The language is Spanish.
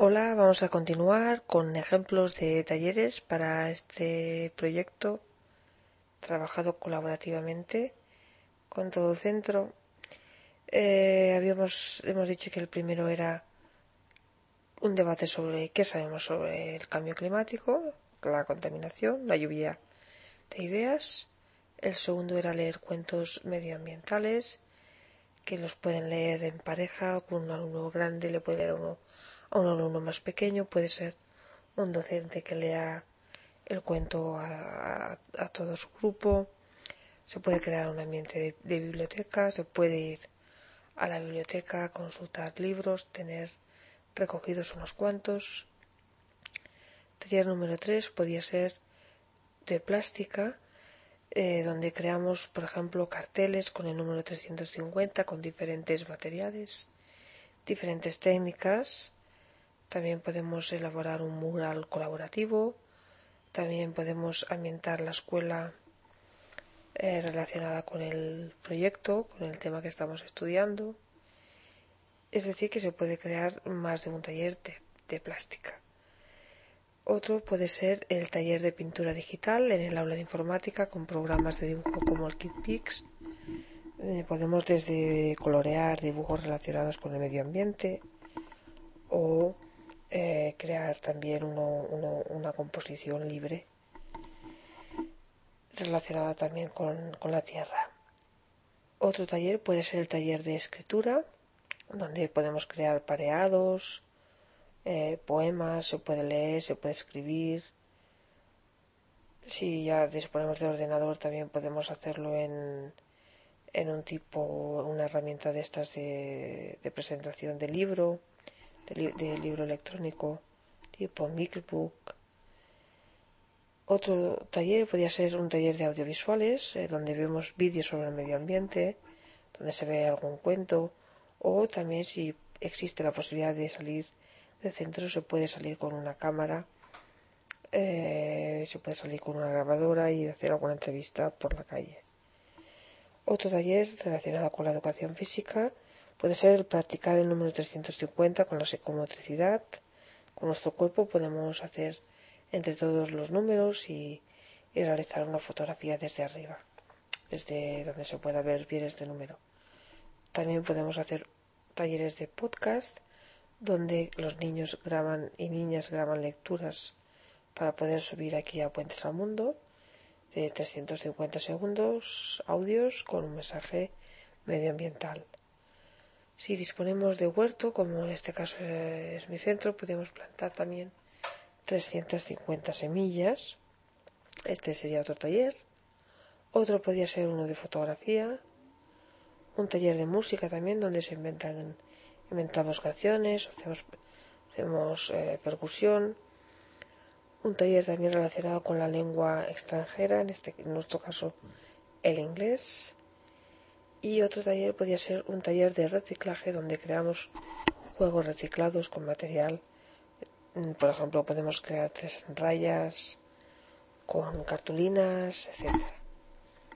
Hola, vamos a continuar con ejemplos de talleres para este proyecto trabajado colaborativamente con todo centro. Hemos dicho que el primero era un debate sobre qué sabemos sobre el cambio climático, la contaminación, la lluvia de ideas. El segundo era leer cuentos medioambientales que los pueden leer en pareja o con un alumno grande, le puede leer a un alumno más pequeño, puede ser un docente que lea el cuento a todo su grupo. Se puede crear un ambiente de biblioteca, se puede ir a la biblioteca, consultar libros, tener recogidos unos cuantos. Taller número 3 podía ser de plástica, donde creamos, por ejemplo, carteles con el número 350 con diferentes materiales, diferentes técnicas. También podemos elaborar un mural colaborativo. También podemos ambientar la escuela relacionada con el proyecto, con el tema que estamos estudiando. Es decir, que se puede crear más de un taller de plástica. Otro puede ser el taller de pintura digital en el aula de informática con programas de dibujo como el KitPix. Podemos desde colorear dibujos relacionados con el medio ambiente o crear también una composición libre relacionada también con la tierra. Otro taller puede ser el taller de escritura, donde podemos crear pareados, poemas, se puede leer, se puede escribir. Si ya disponemos de ordenador, también podemos hacerlo en una herramienta de estas de presentación de libro, de libro electrónico, tipo Mixbook. Otro taller podría ser un taller de audiovisuales, donde vemos vídeos sobre el medio ambiente, donde se ve algún cuento, o también si existe la posibilidad de salir del centro, se puede salir con una cámara, se puede salir con una grabadora y hacer alguna entrevista por la calle. Otro taller relacionado con la educación física puede ser el practicar el número 350 con la psicomotricidad. Con nuestro cuerpo podemos hacer entre todos los números y realizar una fotografía desde arriba, desde donde se pueda ver bien este número. También podemos hacer talleres de podcast donde los niños graban y niñas graban lecturas para poder subir aquí a Puentes al Mundo de 350 segundos, audios con un mensaje medioambiental. Si disponemos de huerto, como en este caso es mi centro, podemos plantar también 350 semillas. Este sería otro taller. Otro podría ser uno de fotografía. Un taller de música también, donde se inventamos canciones, hacemos percusión. Un taller también relacionado con la lengua extranjera, en nuestro caso el inglés. Y otro taller podría ser un taller de reciclaje, donde creamos juegos reciclados con material. Por ejemplo, podemos crear 3 rayas con cartulinas, etc.